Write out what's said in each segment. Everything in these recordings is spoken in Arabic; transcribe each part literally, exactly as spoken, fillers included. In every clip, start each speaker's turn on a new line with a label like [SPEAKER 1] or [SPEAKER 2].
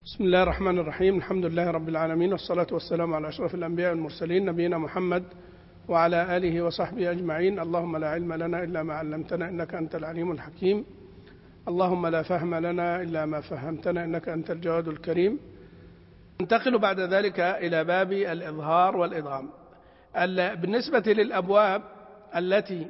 [SPEAKER 1] بسم الله الرحمن الرحيم. الحمد لله رب العالمين، والصلاة والسلام على أشرف الأنبياء والمرسلين نبينا محمد وعلى آله وصحبه أجمعين. اللهم لا علم لنا إلا ما علمتنا إنك أنت العليم الحكيم. اللهم لا فهم لنا إلا ما فهمتنا إنك أنت الجواد الكريم. ننتقل بعد ذلك إلى باب الإظهار والإدغام. بالنسبة للأبواب التي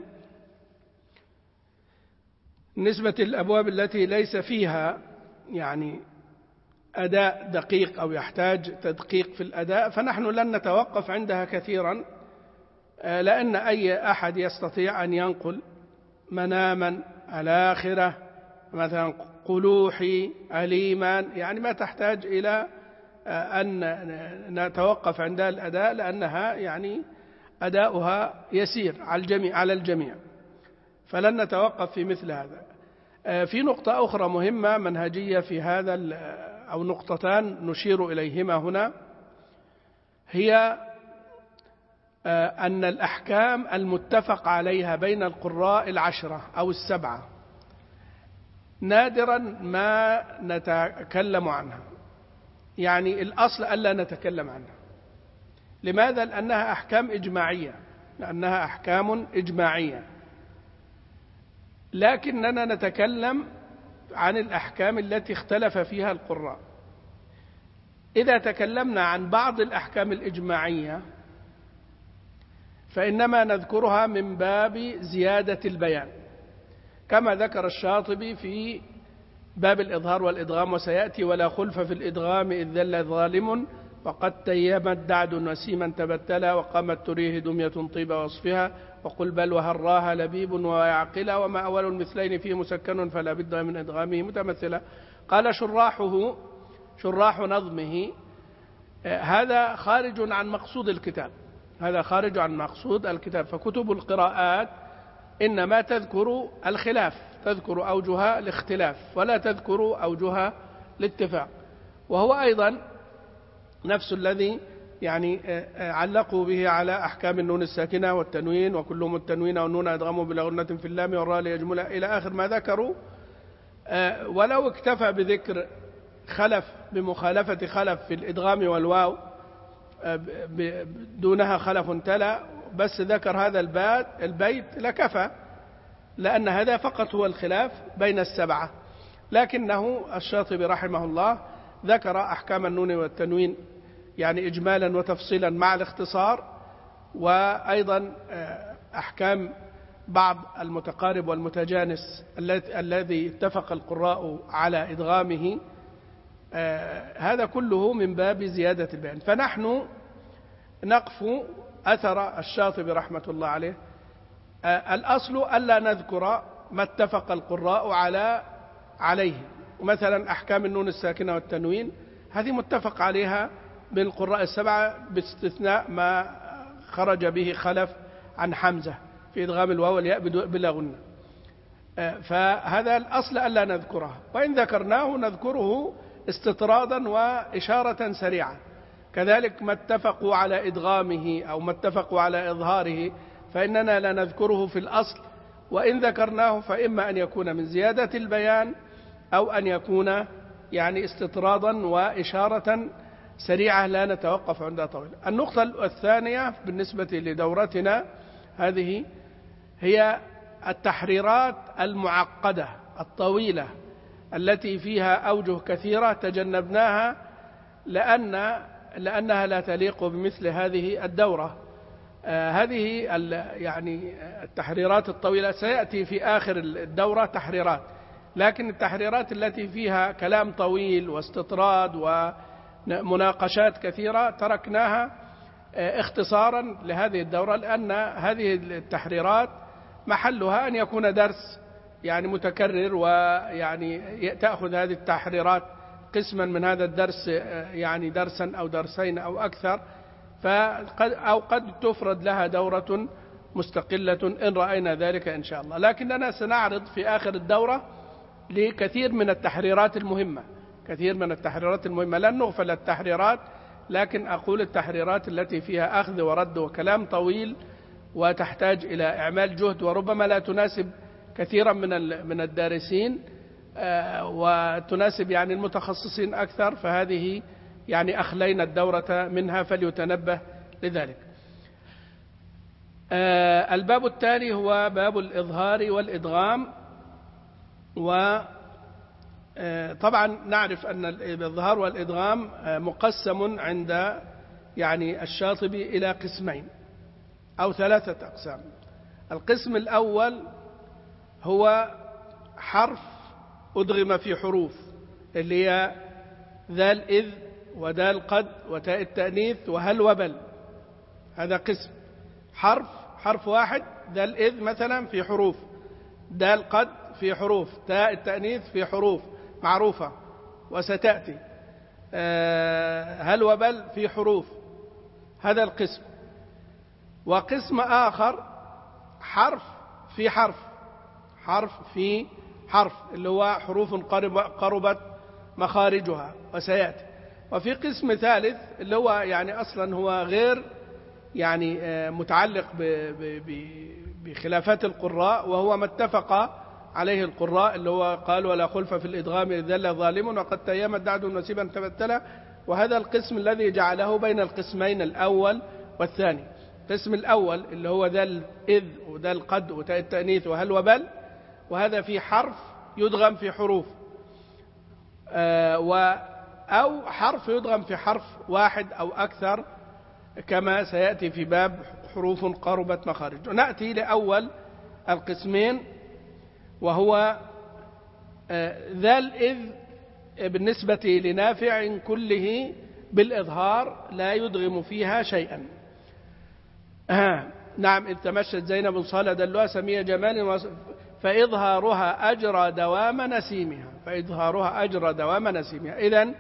[SPEAKER 1] بالنسبة للأبواب التي ليس فيها يعني أداء دقيق أو يحتاج تدقيق في الأداء، فنحن لن نتوقف عندها كثيرا، لأن أي أحد يستطيع أن ينقل مناما الآخرة مثلا قلوحي أليما، يعني ما تحتاج إلى أن نتوقف عند الأداء، لأنها يعني أداؤها يسير على الجميع على الجميع فلن نتوقف في مثل هذا. في نقطة أخرى مهمة منهجية في هذا، أو نقطتان نشير إليهما هنا، هي أن الأحكام المتفق عليها بين القراء العشرة أو السبعة نادرا ما نتكلم عنها، يعني الأصل ألا نتكلم عنها. لماذا؟ لأنها أحكام إجماعية لأنها أحكام إجماعية لكننا نتكلم عن الأحكام التي اختلف فيها القراء. إذا تكلمنا عن بعض الأحكام الإجماعية فإنما نذكرها من باب زيادة البيان، كما ذكر الشاطبي في باب الإظهار والإدغام: وسيأتي ولا خلف في الإدغام إذ ذل ظالم، وقد تيمت دعد نسيما تبتلا، وقامت تريه دمية طيب وصفها، وقل بل وهراها لبيب ويعقلا، وما أول المثلين فيه مسكن فلا بد من إدغامه متمثلا. قال شراحه شراح نظمه: هذا خارج عن مقصود الكتاب هذا خارج عن مقصود الكتاب فكتب القراءات إنما تذكر الخلاف، تذكر أوجه الاختلاف ولا تذكر أوجه الاتفاق، وهو أيضا نفس الذي يعني علقوا به على أحكام النون الساكنة والتنوين، وكلهم التنوين والنون أدغموا بلا غنة في اللام والراء ليجمل إلى آخر ما ذكروا. ولو اكتفى بذكر خلف بمخالفة خلف في الإدغام والواو دونها خلف تلا، بس ذكر هذا البيت لكفى، لأن هذا فقط هو الخلاف بين السبعة. لكنه الشاطبي رحمه الله ذكر أحكام النون والتنوين يعني إجمالا وتفصيلا مع الاختصار، وأيضا أحكام بعض المتقارب والمتجانس الذي اتفق القراء على إدغامه. هذا كله من باب زيادة البيان. فنحن نقف أثر الشاطبي رحمة الله عليه. الأصل ألا نذكر ما اتفق القراء على عليه، مثلا أحكام النون الساكنة والتنوين هذه متفق عليها بين القراء السبعة باستثناء ما خرج به خلف عن حمزة في إدغام الواو والياء بلا غنة، فهذا الأصل ألا نذكره، وإن ذكرناه نذكره استطرادا وإشارة سريعة. كذلك ما اتفقوا على إدغامه أو ما اتفقوا على إظهاره فإننا لا نذكره في الأصل، وإن ذكرناه فإما أن يكون من زيادة البيان أو أن يكون يعني استطرادا وإشارة سريعة لا نتوقف عندها طويلة. النقطة الثانية بالنسبة لدورتنا هذه هي التحريرات المعقدة الطويلة التي فيها أوجه كثيرة تجنبناها لأن لأنها لا تليق بمثل هذه الدورة. آه هذه يعني التحريرات الطويلة سيأتي في آخر الدورة تحريرات، لكن التحريرات التي فيها كلام طويل واستطراد ومناقشات كثيرة تركناها آه اختصارا لهذه الدورة، لأن هذه التحريرات محلها أن يكون درس يعني متكرر، ويعني تأخذ هذه التحريرات قسما من هذا الدرس يعني درسا أو درسين أو أكثر، فقد أو قد تفرد لها دورة مستقلة إن رأينا ذلك إن شاء الله. لكننا سنعرض في آخر الدورة لكثير من التحريرات المهمة كثير من التحريرات المهمة لن نغفل التحريرات، لكن أقول التحريرات التي فيها أخذ ورد وكلام طويل وتحتاج إلى إعمال جهد وربما لا تناسب كثيرا من من الدارسين وتناسب يعني المتخصصين أكثر، فهذه يعني أخلينا الدورة منها، فليتنبه لذلك. الباب التالي هو باب الإظهار والإدغام. وطبعا نعرف أن الإظهار والإدغام مقسم عند يعني الشاطبي إلى قسمين أو ثلاثة أقسام. القسم الأول هو حرف أدغم في حروف، اللي هي ذال إذ ودال قد وتاء التأنيث وهل وبل. هذا قسم حرف حرف واحد، ذال إذ مثلا في حروف، دال قد في حروف، تاء التأنيث في حروف معروفة وستأتي، هل وبل في حروف. هذا القسم. وقسم آخر حرف في حرف، حرف في حرف، اللي هو حروف قربت مخارجها وسيأتي. وفي قسم ثالث اللي هو يعني أصلا هو غير يعني متعلق بخلافات القراء، وهو ما اتفق عليه القراء، اللي هو قال ولا خلف في الإدغام إذ ذل ظالم وقد تيمت دعد نسيبا تبتلا. وهذا القسم الذي جعله بين القسمين الأول والثاني. القسم الأول اللي هو ذا إذ وذا القد وتاء التأنيث وهل وبل، وهذا في حرف يدغم في حروف، آه أو حرف يدغم في حرف واحد أو أكثر، كما سيأتي في باب حروف قربت مخارج. نأتي لأول القسمين، وهو آه ذا الإذ بالنسبة لنافع كله بالإظهار لا يدغم فيها شيئا. آه نعم. إذ تمشت زينب صال دلوها سمية جمال فإظهارها أجرى دوام نسيمها، فإظهارها أجرى دوام نسيمها. إذن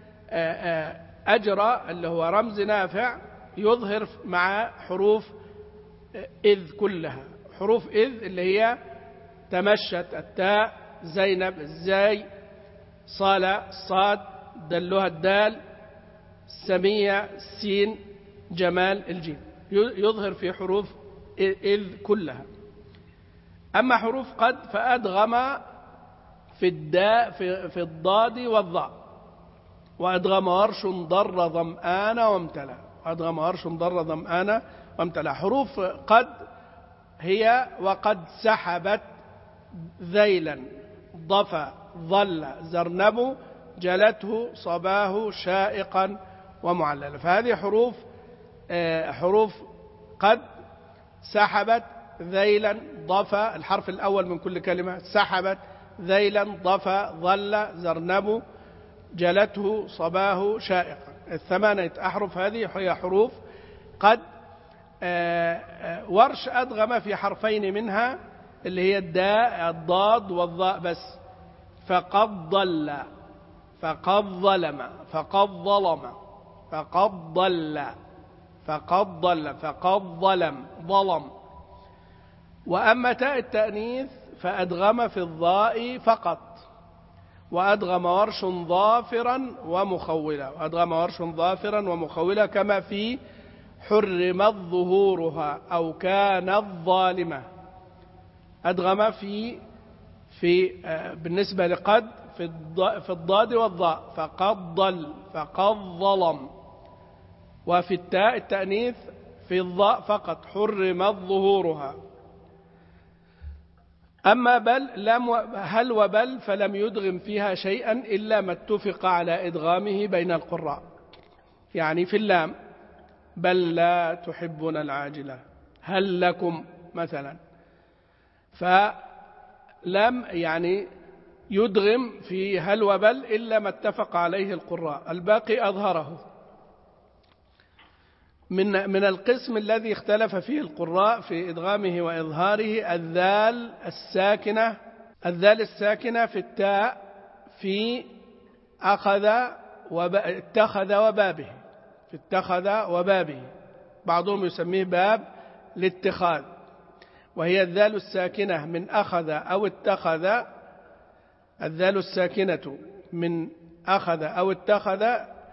[SPEAKER 1] أجرى اللي هو رمز نافع يظهر مع حروف إذ كلها. حروف إذ اللي هي تمشت التاء، زينب الزاي، صال الصاد، دلوها الدال، سمية السين، جمال الجيم، يظهر في حروف إذ كلها. أما حروف قد فأدغم في الداء في, في الضاد والضاء، وأدغم ورش ضر ظمآن وامتلأ، وأدغم ورش ضر ظمآن وامتلأ. حروف قد هي وقد سحبت ذيلا ضفى ظل زرنب جلته صباه شائقا ومعللا. فهذه حروف حروف قد سحبت ذيلا ضفى، الحرف الأول من كل كلمة، سحبت ذيلا ضفى ظل زرنب جلته صباه شائقا. الثمانية أحرف هذه هي حروف قد. ورش أدغم في حرفين منها اللي هي الداء الضاد والضاء بس، فقد ضل فقد ظلم فقد ظلم فقد ضل فقد ضل فقد ظلم ظلم. وأما تاء التأنيث فأدغم في الضاء فقط، وأدغم ورش ظافرا ومخولا، وأدغم ورش ظافرا ومخولا، كما في حرمت ظهورها أو كانت ظالمة. أدغم في في بالنسبة لقد في في الضاد والضاء، فقد ضل فقد ظلم. وفي التاء التأنيث في الضاء فقط، حرمت ظهورها. أما بل لم هل وبل فلم يدغم فيها شيئا إلا ما اتفق على إدغامه بين القراء. يعني في اللام بل لا تحبون العاجلة، هل لكم مثلا، فلم يعني يدغم في هل وبل إلا ما اتفق عليه القراء، الباقي أظهره. من من القسم الذي اختلف فيه القراء في إدغامه وإظهاره الذال الساكنة، الذال الساكنة في التاء في أخذ اتخذ وبابه، في اتخذ وبابه، بعضهم يسميه باب الاتخاذ، وهي الذال الساكنة من أخذ أو اتخذ. الذال الساكنة من أخذ أو اتخذ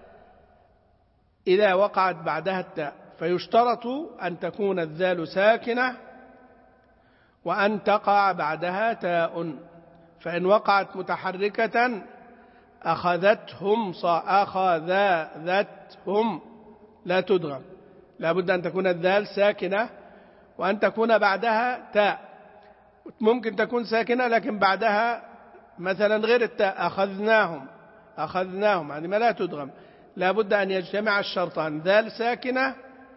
[SPEAKER 1] إذا وقعت بعدها التاء، فيشترط أن تكون الذال ساكنة وأن تقع بعدها تاء. فإن وقعت متحركة أخذتهم أخذتهم لا تدغم، لا بد أن تكون الذال ساكنة وأن تكون بعدها تاء. ممكن تكون ساكنة لكن بعدها مثلا غير التاء، أخذناهم أخذناهم، هذه ما لا تدغم. لا بد أن يجتمع الشرطان، ذال ساكنة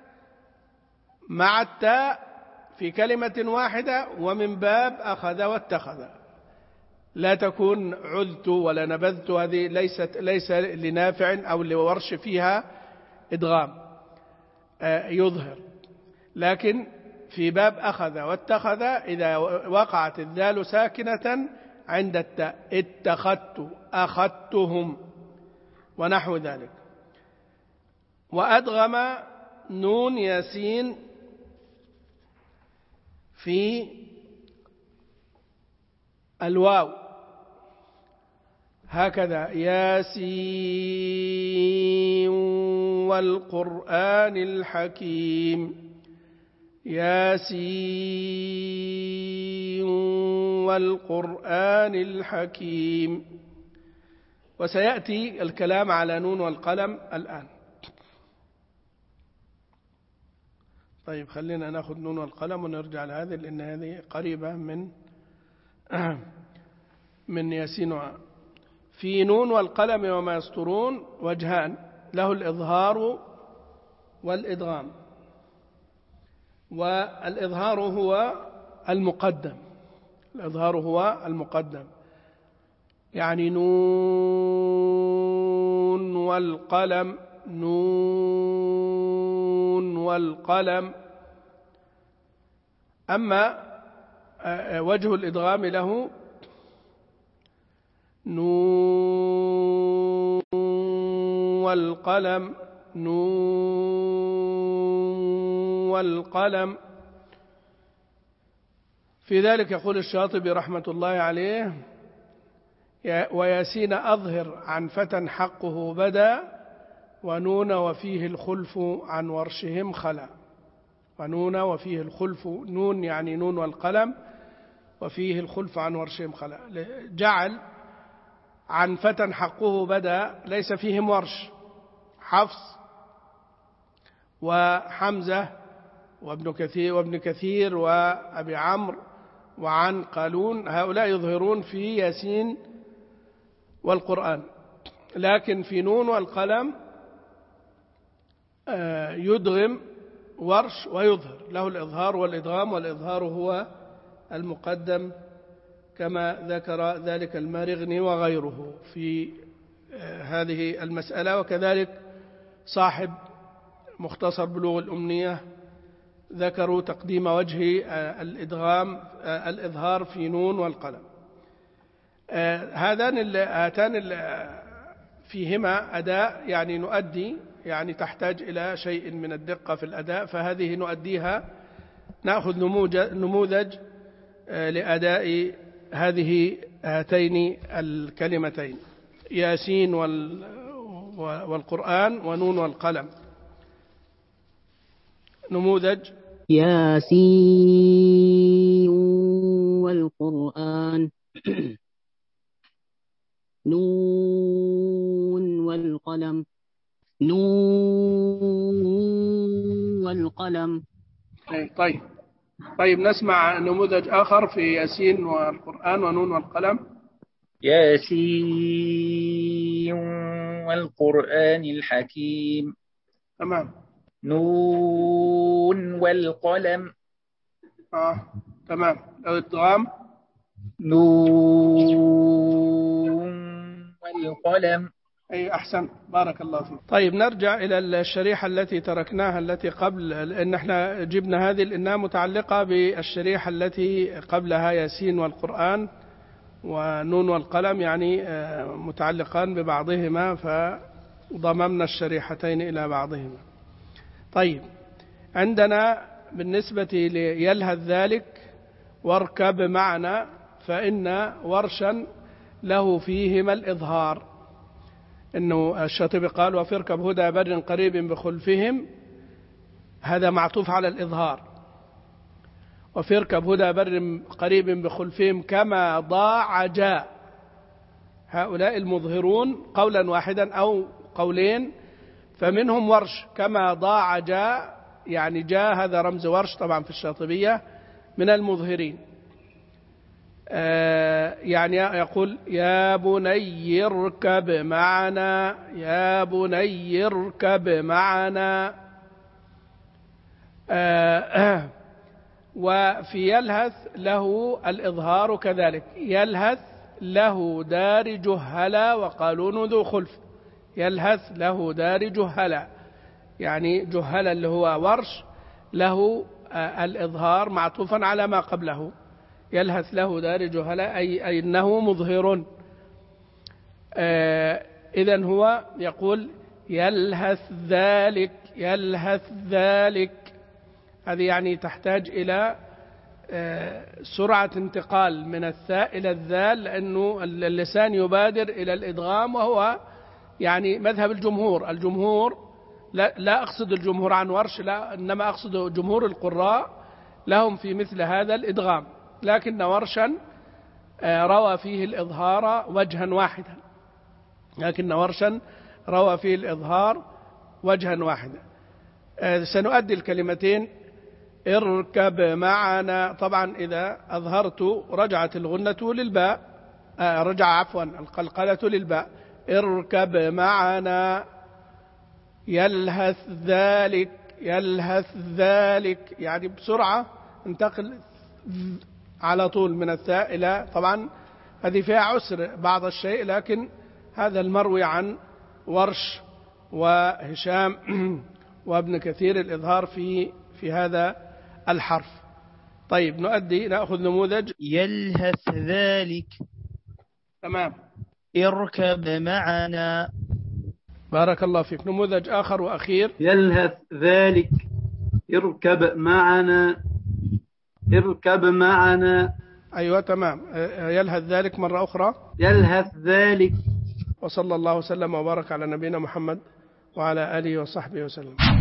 [SPEAKER 1] مع التاء في كلمة واحدة، ومن باب أخذ واتخذ. لا تكون عذت ولا نبذت، هذه ليست ليس لنافع أو لورش فيها إدغام يظهر. لكن في باب أخذ واتخذ إذا وقعت الذال ساكنة عند التاء، اتخذت أخذتهم ونحو ذلك. وأدغم نون ياسين في الواو هكذا: ياسين والقرآن الحكيم، ياسين والقرآن الحكيم. وسيأتي الكلام على نون والقلم الآن. طيب خلينا نأخذ نون والقلم ونرجع لهذه، لأن هذه قريبة من من ياسين. في نون والقلم وما يسطرون وجهان، له الإظهار والإدغام. والإظهار هو المقدم، الإظهار هو المقدم، يعني نون والقلم، نون والقلم. أما وجه الإدغام له نون والقلم، نون والقلم. في ذلك يقول الشاطبي رحمة الله عليه: وياسين أظهر عن فتى حقه بدا، ونون وفيه الخلف عن ورشهم خلا. ونون وفيه الخلف، نون يعني نون والقلم، وفيه الخلف عن ورشهم خلا. جعل عن فتى حقه بدا ليس فيهم ورش، حفص وحمزة وابن كثير وابن كثير وأبي عمرو وعن قالون، هؤلاء يظهرون في ياسين والقرآن. لكن في نون والقلم يدغم ورش ويظهر، له الإظهار والإدغام، والإظهار هو المقدم كما ذكر ذلك المارغني وغيره في هذه المسألة. وكذلك صاحب مختصر بلوغ الأمنية ذكروا تقديم وجه الإدغام الإظهار في نون والقلم. هذان هاتان فيهما أداء، يعني نؤدي، يعني تحتاج إلى شيء من الدقة في الأداء، فهذه نؤديها، نأخذ نموذج لأداء هذه هاتين الكلمتين: ياسين والقرآن ونون والقلم. نموذج:
[SPEAKER 2] ياسين والقرآن نون والقلم، نون والقلم.
[SPEAKER 1] طيب طيب نسمع نموذج آخر في ياسين والقرآن ونون والقلم.
[SPEAKER 3] ياسين والقرآن الحكيم.
[SPEAKER 1] تمام.
[SPEAKER 3] نون والقلم.
[SPEAKER 1] آه تمام. الإدغام:
[SPEAKER 3] نون والقلم.
[SPEAKER 1] أي أحسن، بارك الله فيك. طيب نرجع إلى الشريحة التي تركناها التي قبل، لأن احنا جبنا هذه لأنها متعلقة بالشريحة التي قبلها ياسين والقرآن ونون والقلم، يعني متعلقان ببعضهما، فضممنا الشريحتين إلى بعضهما. طيب عندنا بالنسبة ليلهث ذلك واركب معنا، فإن ورشا له فيهما الإظهار. إنه الشاطبي قال: وفي اركب هدى بر قريب بخلفهم، هذا معطوف على الإظهار. وفي اركب هدى بر قريب بخلفهم كما ضاع جاء. هؤلاء المظهرون قولا واحدا أو قولين، فمنهم ورش كما ضاع جاء، يعني جاء هذا رمز ورش طبعا في الشاطبية من المظهرين. آه يعني يقول يا بني اركب معنا، يا بني اركب معنا. آه وفي يلهث له الإظهار كذلك، يلهث له دار جهلا وقالون ذو خلف، يلهث له دار جهلا، يعني جهلا اللي هو ورش له آه الإظهار معطوفا على ما قبله، يلهث له دار جهلا أي, أي أنه مظهر. آه إذن هو يقول يلهث ذلك، يلهث ذلك، هذه يعني تحتاج إلى آه سرعة انتقال من الثاء إلى الذال، لأنه اللسان يبادر إلى الإدغام، وهو يعني مذهب الجمهور. الجمهور لا, لا أقصد الجمهور عن ورش، لا، إنما أقصد جمهور القراء لهم في مثل هذا الإدغام، لكن ورشا روى فيه الإظهار وجها واحدا، لكن ورشا روى فيه الإظهار وجها واحدا. سنؤدي الكلمتين اركب معنا. طبعا إذا أظهرت رجعت الغنة للباء، رجع عفوا القلقلة للباء. اركب معنا يلهث ذلك، يلهث ذلك، يعني بسرعة انتقل على طول من الثاء إلى، طبعا هذه فيها عسر بعض الشيء، لكن هذا المروي عن ورش وهشام وابن كثير الإظهار في في هذا الحرف. طيب نؤدي، نأخذ نموذج
[SPEAKER 4] يلهث ذلك.
[SPEAKER 1] تمام.
[SPEAKER 4] اركب معنا.
[SPEAKER 1] بارك الله فيك. نموذج آخر وأخير
[SPEAKER 5] يلهث ذلك، اركب معنا، اركب معنا.
[SPEAKER 1] أيوة تمام. يلهث ذلك مرة أخرى،
[SPEAKER 5] يلهث ذلك.
[SPEAKER 1] وصلى الله وسلم وبارك على نبينا محمد وعلى آله وصحبه وسلم.